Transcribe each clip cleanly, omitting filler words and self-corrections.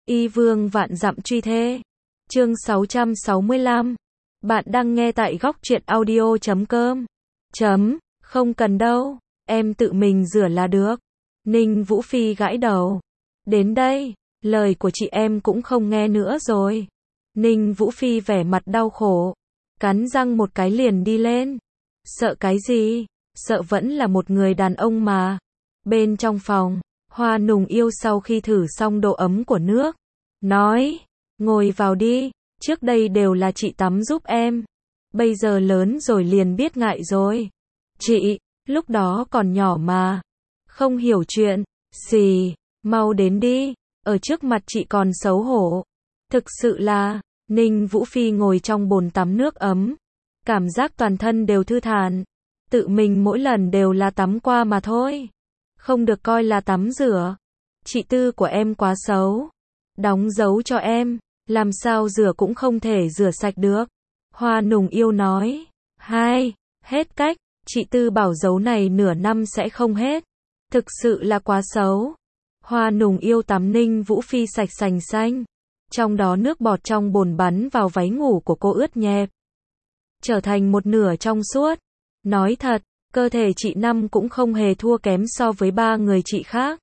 Y vương vạn dặm truy thê. Chương 665. Bạn đang nghe tại góc truyện audio.com. Không cần đâu, em tự mình rửa là được. Ninh Vũ Phi gãi đầu. Đến đây, lời của chị em cũng không nghe nữa rồi. Ninh Vũ Phi vẻ mặt đau khổ, cắn răng một cái liền đi lên. Sợ cái gì? Sợ vẫn là một người đàn ông mà. Bên trong phòng, Hoa Nùng Yêu sau khi thử xong độ ấm của nước, nói, ngồi vào đi, trước đây đều là chị tắm giúp em. Bây giờ lớn rồi liền biết ngại rồi. Chị, lúc đó còn nhỏ mà, không hiểu chuyện, xì, mau đến đi, ở trước mặt chị còn xấu hổ. Thực sự là, Ninh Vũ Phi ngồi trong bồn tắm nước ấm, cảm giác toàn thân đều thư thản, tự mình mỗi lần đều là tắm qua mà thôi, không được coi là tắm rửa. Chị Tư của em quá xấu, đóng dấu cho em, làm sao rửa cũng không thể rửa sạch được. Hoa Nùng Yêu nói, hết cách, chị Tư bảo dấu này nửa năm sẽ không hết, thực sự là quá xấu. Hoa Nùng Yêu tắm Ninh Vũ Phi sạch sành xanh, trong đó nước bọt trong bồn bắn vào váy ngủ của cô ướt nhẹp, trở thành một nửa trong suốt. Nói thật, cơ thể chị Năm cũng không hề thua kém so với ba người chị khác.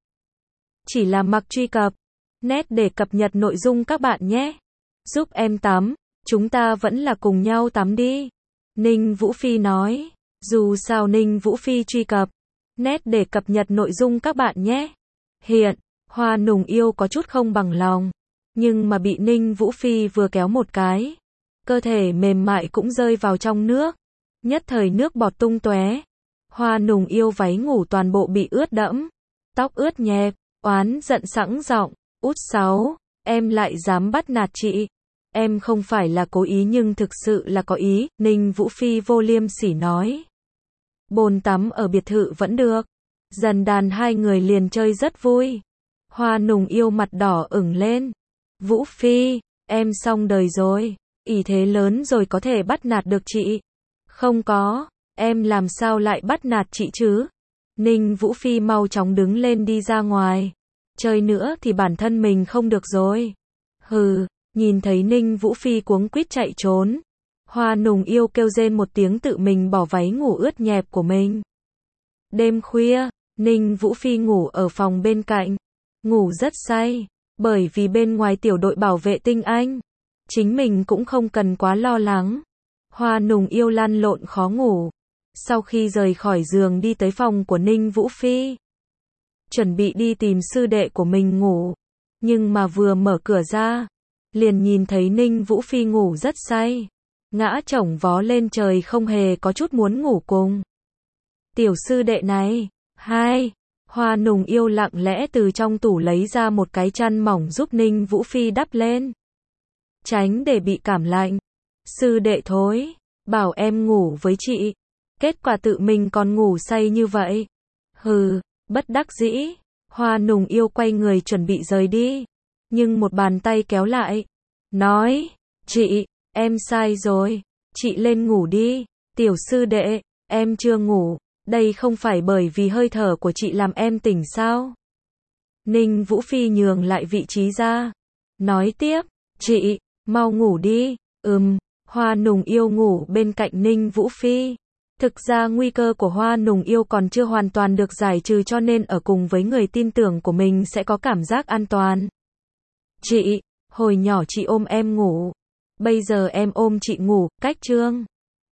Chỉ là mặc truy cập net để cập nhật nội dung các bạn nhé. Giúp em tắm, chúng ta vẫn là cùng nhau tắm đi. Ninh Vũ Phi nói, dù sao Ninh Vũ Phi truy cập net để cập nhật nội dung các bạn nhé. Hiện, Hoa Nùng Yêu có chút không bằng lòng, nhưng mà bị Ninh Vũ Phi vừa kéo một cái, cơ thể mềm mại cũng rơi vào trong nước, nhất thời nước bọt tung tóe. Hoa Nùng Yêu váy ngủ toàn bộ bị ướt đẫm, tóc ướt nhẹp, oán giận sẵn giọng, út sáu, em lại dám bắt nạt chị. Em không phải là cố ý nhưng thực sự là có ý, Ninh Vũ Phi vô liêm sỉ nói. Bồn tắm ở biệt thự vẫn được, dần đàn hai người liền chơi rất vui. Hoa Nùng Yêu mặt đỏ ửng lên. Vũ Phi, em xong đời rồi, ỷ thế lớn rồi có thể bắt nạt được chị. Không có, em làm sao lại bắt nạt chị chứ? Ninh Vũ Phi mau chóng đứng lên đi ra ngoài. Chơi nữa thì bản thân mình không được rồi. Hừ, nhìn thấy Ninh Vũ Phi cuống quýt chạy trốn, Hoa Nùng Yêu kêu rên một tiếng tự mình bỏ váy ngủ ướt nhẹp của mình. Đêm khuya, Ninh Vũ Phi ngủ ở phòng bên cạnh, ngủ rất say, bởi vì bên ngoài tiểu đội bảo vệ tinh anh, chính mình cũng không cần quá lo lắng. Hoa Nùng Yêu lăn lộn khó ngủ, sau khi rời khỏi giường đi tới phòng của Ninh Vũ Phi, chuẩn bị đi tìm sư đệ của mình ngủ, nhưng mà vừa mở cửa ra, liền nhìn thấy Ninh Vũ Phi ngủ rất say, ngã chổng vó lên trời không hề có chút muốn ngủ cùng. Tiểu sư đệ này, Hoa Nùng Yêu lặng lẽ từ trong tủ lấy ra một cái chăn mỏng giúp Ninh Vũ Phi đắp lên, tránh để bị cảm lạnh. Sư đệ thối, bảo em ngủ với chị, kết quả tự mình còn ngủ say như vậy. Hừ, bất đắc dĩ, Hoa Nùng Yêu quay người chuẩn bị rời đi, nhưng một bàn tay kéo lại, nói, chị, em sai rồi, chị lên ngủ đi. Tiểu sư đệ, em chưa ngủ, đây không phải bởi vì hơi thở của chị làm em tỉnh sao? Ninh Vũ Phi nhường lại vị trí ra, nói tiếp, chị, mau ngủ đi. Hoa Nùng Yêu ngủ bên cạnh Ninh Vũ Phi. Thực ra nguy cơ của Hoa Nùng Yêu còn chưa hoàn toàn được giải trừ cho nên ở cùng với người tin tưởng của mình sẽ có cảm giác an toàn. Chị, hồi nhỏ chị ôm em ngủ, bây giờ em ôm chị ngủ, cách chương.